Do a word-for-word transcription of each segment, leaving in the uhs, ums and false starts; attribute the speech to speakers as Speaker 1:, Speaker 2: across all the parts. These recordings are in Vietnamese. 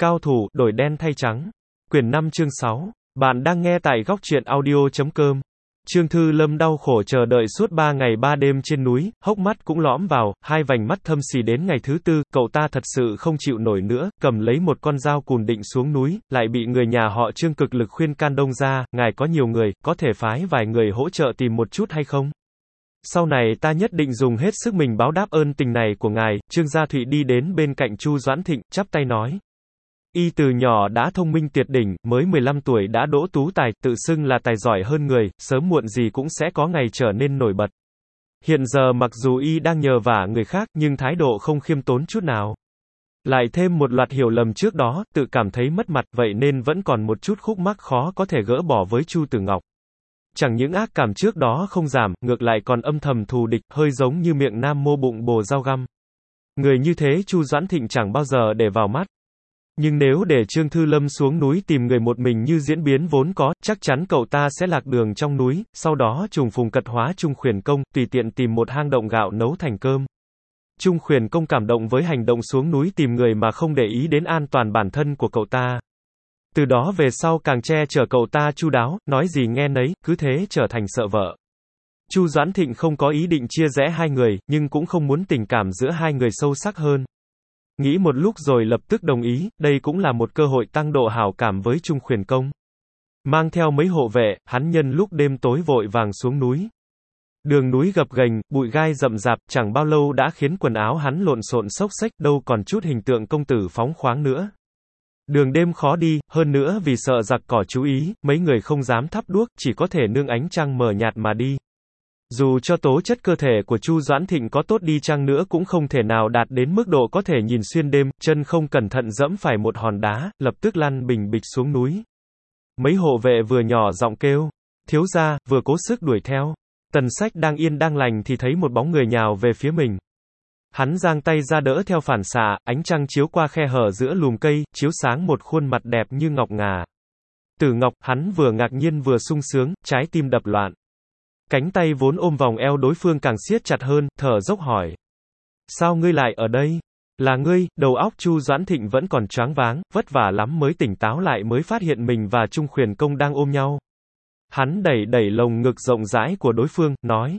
Speaker 1: Cao thủ, đổi đen thay trắng. Quyển năm chương sáu. Bạn đang nghe tại góc truyện audio chấm com. Trương Thư Lâm đau khổ chờ đợi suốt ba ngày ba đêm trên núi, hốc mắt cũng lõm vào, hai vành mắt thâm xì đến ngày thứ tư, cậu ta thật sự không chịu nổi nữa, cầm lấy một con dao cùn định xuống núi, lại bị người nhà họ Trương cực lực khuyên can đông ra, ngài có nhiều người, có thể phái vài người hỗ trợ tìm một chút hay không? Sau này ta nhất định dùng hết sức mình báo đáp ơn tình này của ngài. Trương Gia Thụy đi đến bên cạnh Chu Doãn Thịnh, chắp tay nói. Y từ nhỏ đã thông minh tuyệt đỉnh, mới mười lăm tuổi đã đỗ tú tài, tự xưng là tài giỏi hơn người, sớm muộn gì cũng sẽ có ngày trở nên nổi bật. Hiện giờ mặc dù Y đang nhờ vả người khác, nhưng thái độ không khiêm tốn chút nào. Lại thêm một loạt hiểu lầm trước đó, tự cảm thấy mất mặt, vậy nên vẫn còn một chút khúc mắc khó có thể gỡ bỏ với Chu Tử Ngọc. Chẳng những ác cảm trước đó không giảm, ngược lại còn âm thầm thù địch, hơi giống như miệng nam mô bụng bồ dao găm. Người như thế Chu Doãn Thịnh chẳng bao giờ để vào mắt. Nhưng nếu để Trương Thư Lâm xuống núi tìm người một mình như diễn biến vốn có, chắc chắn cậu ta sẽ lạc đường trong núi, sau đó trùng phùng cật hóa Trung Khuyển Công, tùy tiện tìm một hang động gạo nấu thành cơm. Trung Khuyển Công cảm động với hành động xuống núi tìm người mà không để ý đến an toàn bản thân của cậu ta. Từ đó về sau càng che chở cậu ta chu đáo, nói gì nghe nấy, cứ thế trở thành sợ vợ. Chu Doãn Thịnh không có ý định chia rẽ hai người, nhưng cũng không muốn tình cảm giữa hai người sâu sắc hơn. Nghĩ một lúc rồi lập tức đồng ý, đây cũng là một cơ hội tăng độ hảo cảm với Trung Khuyển Công. Mang theo mấy hộ vệ, hắn nhân lúc đêm tối vội vàng xuống núi. Đường núi gập ghềnh, bụi gai rậm rạp, chẳng bao lâu đã khiến quần áo hắn lộn xộn xốc xếch, đâu còn chút hình tượng công tử phóng khoáng nữa. Đường đêm khó đi, hơn nữa vì sợ giặc cỏ chú ý, mấy người không dám thắp đuốc, chỉ có thể nương ánh trăng mờ nhạt mà đi. Dù cho tố chất cơ thể của Chu Doãn Thịnh có tốt đi chăng nữa cũng không thể nào đạt đến mức độ có thể nhìn xuyên đêm, chân không cẩn thận dẫm phải một hòn đá, lập tức lăn bình bịch xuống núi. Mấy hộ vệ vừa nhỏ giọng kêu, thiếu gia, vừa cố sức đuổi theo. Tần Sách đang yên đang lành thì thấy một bóng người nhào về phía mình. Hắn giang tay ra đỡ theo phản xạ, ánh trăng chiếu qua khe hở giữa lùm cây, chiếu sáng một khuôn mặt đẹp như ngọc ngà. Tử Ngọc, hắn vừa ngạc nhiên vừa sung sướng, trái tim đập loạn. Cánh tay vốn ôm vòng eo đối phương càng siết chặt hơn, thở dốc hỏi. Sao ngươi lại ở đây? Là ngươi? Đầu óc Chu Doãn Thịnh vẫn còn choáng váng, vất vả lắm mới tỉnh táo lại mới phát hiện mình và Trung Khuyển Công đang ôm nhau. Hắn đẩy đẩy lồng ngực rộng rãi của đối phương, nói.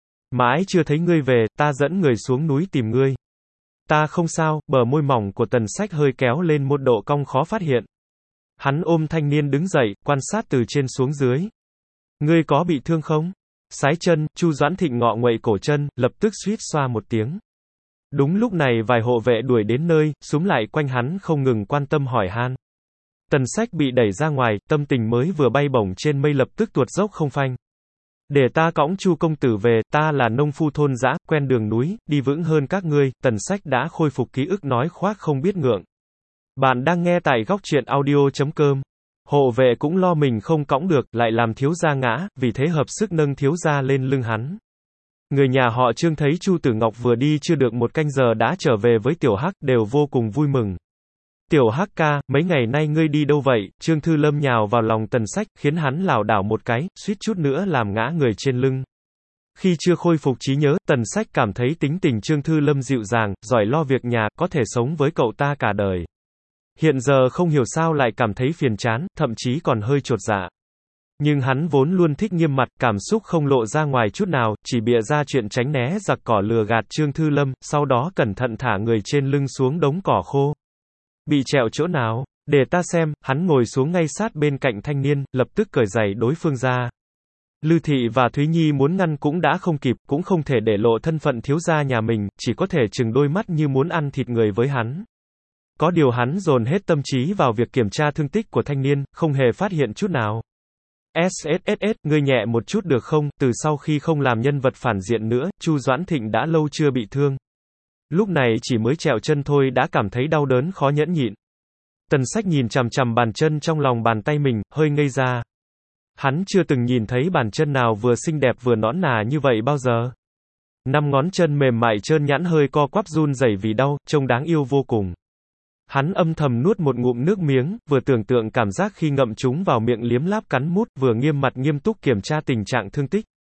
Speaker 1: Mãi chưa thấy ngươi về, ta dẫn người xuống núi tìm ngươi. Ta không sao, bờ môi mỏng của Tần Sách hơi kéo lên một độ cong khó phát hiện. Hắn ôm thanh niên đứng dậy, quan sát từ trên xuống dưới. Ngươi có bị thương không? Sái chân, Chu Doãn Thịnh ngọ nguậy cổ chân, lập tức suýt xoa một tiếng. Đúng lúc này vài hộ vệ đuổi đến nơi, xúm lại quanh hắn không ngừng quan tâm hỏi han. Tần Sách bị đẩy ra ngoài, tâm tình mới vừa bay bổng trên mây lập tức tuột dốc không phanh. Để ta cõng Chu công tử về, ta là nông phu thôn dã, quen đường núi, đi vững hơn các ngươi. Tần Sách đã khôi phục ký ức nói khoác không biết ngượng. Bạn đang nghe tại góc truyện audio chấm com. Hộ vệ cũng lo mình không cõng được, lại làm thiếu gia ngã, vì thế hợp sức nâng thiếu gia lên lưng hắn. Người nhà họ Trương thấy Chu Tử Ngọc vừa đi chưa được một canh giờ đã trở về với Tiểu Hắc, đều vô cùng vui mừng. Tiểu Hắc ca, mấy ngày nay ngươi đi đâu vậy? Trương Thư Lâm nhào vào lòng Tần Sách, khiến hắn lảo đảo một cái, suýt chút nữa làm ngã người trên lưng. Khi chưa khôi phục trí nhớ, Tần Sách cảm thấy tính tình Trương Thư Lâm dịu dàng, giỏi lo việc nhà, có thể sống với cậu ta cả đời. Hiện giờ không hiểu sao lại cảm thấy phiền chán, thậm chí còn hơi chột dạ. Nhưng hắn vốn luôn thích nghiêm mặt, cảm xúc không lộ ra ngoài chút nào, chỉ bịa ra chuyện tránh né giặc cỏ lừa gạt Trương Thư Lâm, sau đó cẩn thận thả người trên lưng xuống đống cỏ khô. Bị trẹo chỗ nào? Để ta xem. Hắn ngồi xuống ngay sát bên cạnh thanh niên, lập tức cởi giày đối phương ra. Lư Thị và Thúy Nhi muốn ngăn cũng đã không kịp, cũng không thể để lộ thân phận thiếu gia nhà mình, chỉ có thể trừng đôi mắt như muốn ăn thịt người với hắn. Có điều hắn dồn hết tâm trí vào việc kiểm tra thương tích của thanh niên, không hề phát hiện chút nào. ét ét ét ét, ngươi nhẹ một chút được không? Từ sau khi không làm nhân vật phản diện nữa, Chu Doãn Thịnh đã lâu chưa bị thương. Lúc này chỉ mới trẹo chân thôi đã cảm thấy đau đớn khó nhẫn nhịn. Tần Sách nhìn chằm chằm bàn chân trong lòng bàn tay mình, hơi ngây ra. Hắn chưa từng nhìn thấy bàn chân nào vừa xinh đẹp vừa nõn nà như vậy bao giờ. Năm ngón chân mềm mại trơn nhẵn hơi co quắp run rẩy vì đau, trông đáng yêu vô cùng. Hắn âm thầm nuốt một ngụm nước miếng, vừa tưởng tượng cảm giác khi ngậm chúng vào miệng liếm láp cắn mút, vừa nghiêm mặt nghiêm túc kiểm tra tình trạng thương tích.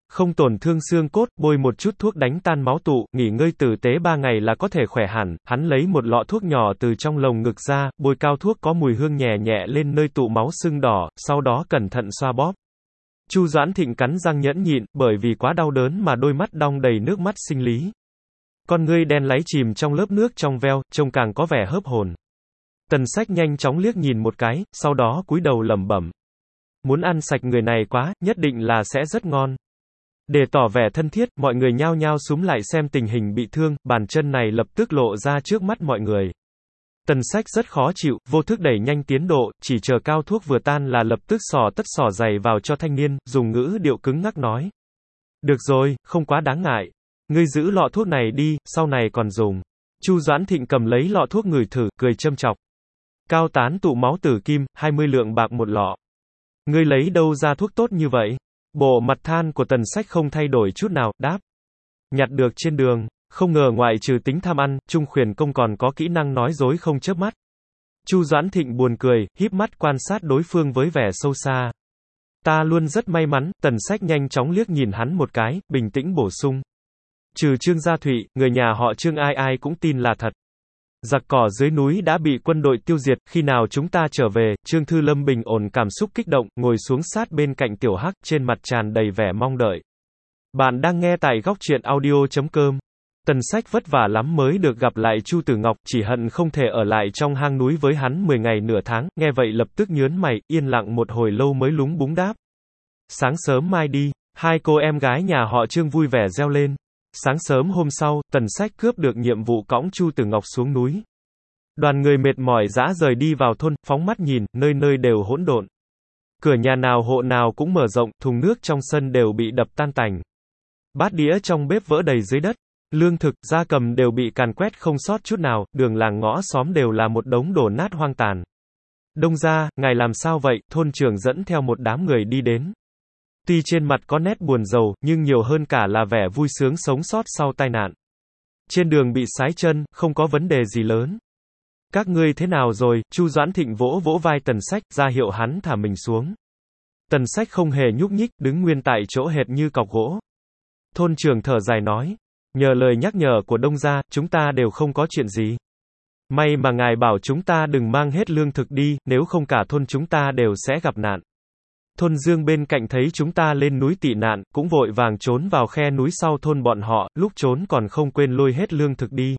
Speaker 1: Không tổn thương xương cốt, bôi một chút thuốc đánh tan máu tụ, nghỉ ngơi tử tế ba ngày là có thể khỏe hẳn. Hắn lấy một lọ thuốc nhỏ từ trong lồng ngực ra, bôi cao thuốc có mùi hương nhẹ nhẹ lên nơi tụ máu sưng đỏ, sau đó cẩn thận xoa bóp. Chu Doãn Thịnh cắn răng nhẫn nhịn, bởi vì quá đau đớn mà đôi mắt đong đầy nước mắt sinh lý. Con ngươi đen láy chìm trong lớp nước trong veo, trông càng có vẻ hớp hồn. Tần Sách nhanh chóng liếc nhìn một cái, sau đó cúi đầu lẩm bẩm. Muốn ăn sạch người này quá, nhất định là sẽ rất ngon. Để tỏ vẻ thân thiết, mọi người nhao nhao xúm lại xem tình hình bị thương, bàn chân này lập tức lộ ra trước mắt mọi người. Tần Sách rất khó chịu, vô thức đẩy nhanh tiến độ, chỉ chờ cao thuốc vừa tan là lập tức xỏ tất xỏ giày vào cho thanh niên, dùng ngữ điệu cứng ngắc nói. Được rồi, không quá đáng ngại. Ngươi giữ lọ thuốc này đi, sau này còn dùng. Chu Doãn Thịnh cầm lấy lọ thuốc ngửi thử, cười châm chọc. Cao tán tụ máu tử kim, hai mươi lượng bạc một lọ. Ngươi lấy đâu ra thuốc tốt như vậy? Bộ mặt than của Tần Sách không thay đổi chút nào, đáp. Nhặt được trên đường, không ngờ ngoại trừ tính tham ăn, Trung Khuyển Công còn có kỹ năng nói dối không chớp mắt. Chu Doãn Thịnh buồn cười, híp mắt quan sát đối phương với vẻ sâu xa. Ta luôn rất may mắn, Tần Sách nhanh chóng liếc nhìn hắn một cái, bình tĩnh bổ sung. Trừ Trương Gia Thụy, người nhà họ Trương ai ai cũng tin là thật. Giặc cỏ dưới núi đã bị quân đội tiêu diệt, khi nào chúng ta trở về? Trương Thư Lâm bình ổn cảm xúc kích động, ngồi xuống sát bên cạnh Tiểu Hắc, trên mặt tràn đầy vẻ mong đợi. Bạn đang nghe tại góc truyện audio chấm com. Tần Sách vất vả lắm mới được gặp lại Chu Tử Ngọc, chỉ hận không thể ở lại trong hang núi với hắn mười ngày nửa tháng, nghe vậy lập tức nhớn mày, yên lặng một hồi lâu mới lúng búng đáp. Sáng sớm mai đi, hai cô em gái nhà họ Trương vui vẻ reo lên. Sáng sớm hôm sau, Tần Sách cướp được nhiệm vụ cõng Chu Tử Ngọc xuống núi. Đoàn người mệt mỏi dã rời đi vào thôn, phóng mắt nhìn, nơi nơi đều hỗn độn. Cửa nhà nào hộ nào cũng mở rộng, thùng nước trong sân đều bị đập tan tành. Bát đĩa trong bếp vỡ đầy dưới đất. Lương thực, gia cầm đều bị càn quét không sót chút nào, đường làng ngõ xóm đều là một đống đổ nát hoang tàn. Đông gia, ngài làm sao vậy? Thôn trưởng dẫn theo một đám người đi đến. Tuy trên mặt có nét buồn rầu, nhưng nhiều hơn cả là vẻ vui sướng sống sót sau tai nạn. Trên đường bị sái chân, không có vấn đề gì lớn. Các ngươi thế nào rồi? Chu Doãn Thịnh vỗ vỗ vai Tần Sách, ra hiệu hắn thả mình xuống. Tần Sách không hề nhúc nhích, đứng nguyên tại chỗ hệt như cọc gỗ. Thôn trưởng thở dài nói, nhờ lời nhắc nhở của Đông gia, chúng ta đều không có chuyện gì. May mà ngài bảo chúng ta đừng mang hết lương thực đi, nếu không cả thôn chúng ta đều sẽ gặp nạn. Thôn Dương bên cạnh thấy chúng ta lên núi tị nạn, cũng vội vàng trốn vào khe núi sau thôn bọn họ, lúc trốn còn không quên lôi hết lương thực đi.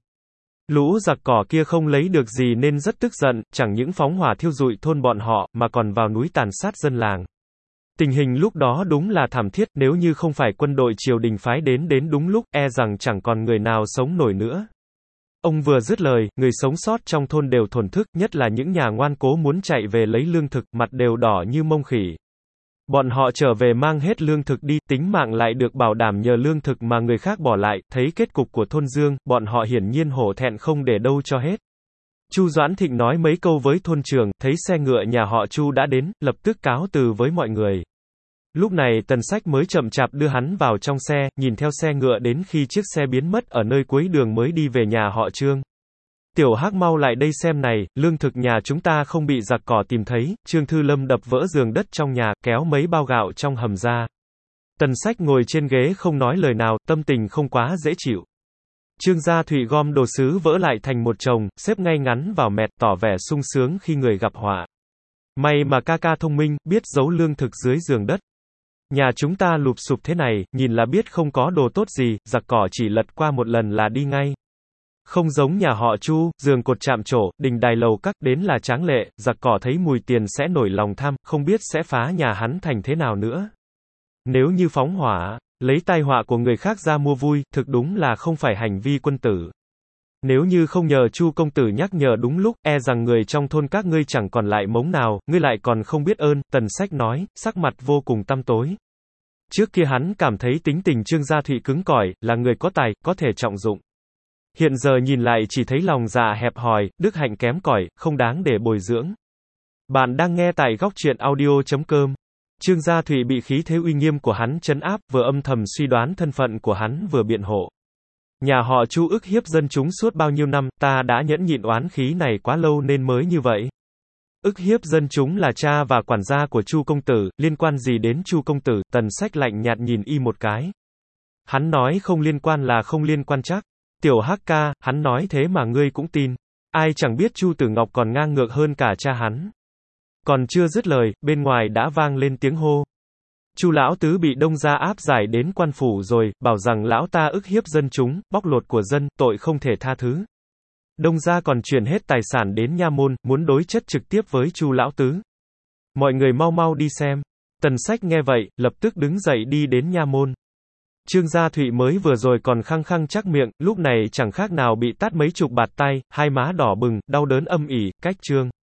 Speaker 1: Lũ giặc cỏ kia không lấy được gì nên rất tức giận, chẳng những phóng hỏa thiêu rụi thôn bọn họ, mà còn vào núi tàn sát dân làng. Tình hình lúc đó đúng là thảm thiết, nếu như không phải quân đội triều đình phái đến đến đúng lúc, e rằng chẳng còn người nào sống nổi nữa. Ông vừa dứt lời, người sống sót trong thôn đều thổn thức, nhất là những nhà ngoan cố muốn chạy về lấy lương thực, mặt đều đỏ như mông khỉ. Bọn họ trở về mang hết lương thực đi, tính mạng lại được bảo đảm nhờ lương thực mà người khác bỏ lại, thấy kết cục của thôn Dương, bọn họ hiển nhiên hổ thẹn không để đâu cho hết. Chu Doãn Thịnh nói mấy câu với thôn trưởng, thấy xe ngựa nhà họ Chu đã đến, lập tức cáo từ với mọi người. Lúc này Tần Sách mới chậm chạp đưa hắn vào trong xe, nhìn theo xe ngựa đến khi chiếc xe biến mất ở nơi cuối đường mới đi về nhà họ Trương. Tiểu Hắc mau lại đây xem này, lương thực nhà chúng ta không bị giặc cỏ tìm thấy. Trương Thư Lâm đập vỡ giường đất trong nhà, kéo mấy bao gạo trong hầm ra. Tần Sách ngồi trên ghế không nói lời nào, tâm tình không quá dễ chịu. Trương Gia Thụy gom đồ sứ vỡ lại thành một chồng, xếp ngay ngắn vào mẹt, tỏ vẻ sung sướng khi người gặp họa. May mà ca ca thông minh, biết giấu lương thực dưới giường đất. Nhà chúng ta lụp xụp thế này, nhìn là biết không có đồ tốt gì, giặc cỏ chỉ lật qua một lần là đi ngay. Không giống nhà họ Chu, giường cột chạm trổ, đình đài lầu các, đến là tráng lệ, giặc cỏ thấy mùi tiền sẽ nổi lòng tham, không biết sẽ phá nhà hắn thành thế nào nữa. Nếu như phóng hỏa, lấy tai họa của người khác ra mua vui, thực đúng là không phải hành vi quân tử. Nếu như không nhờ Chu công tử nhắc nhở đúng lúc, e rằng người trong thôn các ngươi chẳng còn lại mống nào, ngươi lại còn không biết ơn. Tần Sách nói, sắc mặt vô cùng tăm tối. Trước kia hắn cảm thấy tính tình Trương Gia Thụy cứng cỏi, là người có tài, có thể trọng dụng. Hiện giờ nhìn lại chỉ thấy lòng dạ hẹp hòi, đức hạnh kém cỏi, không đáng để bồi dưỡng. Bạn đang nghe tại góc truyện audio chấm com. Trương Gia Thụy bị khí thế uy nghiêm của hắn trấn áp, vừa âm thầm suy đoán thân phận của hắn vừa biện hộ. Nhà họ Chu ức hiếp dân chúng suốt bao nhiêu năm, ta đã nhẫn nhịn oán khí này quá lâu nên mới như vậy. Ức hiếp dân chúng là cha và quản gia của Chu công tử, liên quan gì đến Chu công tử? Tần Sách lạnh nhạt nhìn y một cái. Hắn nói không liên quan là không liên quan chắc. Tiểu Hắc ca, hắn nói thế mà ngươi cũng tin. Ai chẳng biết Chu Tử Ngọc còn ngang ngược hơn cả cha hắn. Còn chưa dứt lời, bên ngoài đã vang lên tiếng hô. Chu lão tứ bị Đông gia áp giải đến quan phủ rồi, bảo rằng lão ta ức hiếp dân chúng, bóc lột của dân, tội không thể tha thứ. Đông gia còn chuyển hết tài sản đến nha môn, muốn đối chất trực tiếp với Chu lão tứ. Mọi người mau mau đi xem. Tần Sách nghe vậy, lập tức đứng dậy đi đến nha môn. Trương Gia Thụy mới vừa rồi còn khăng khăng chắc miệng, lúc này chẳng khác nào bị tát mấy chục bạt tay, hai má đỏ bừng, đau đớn âm ỉ, cách Trương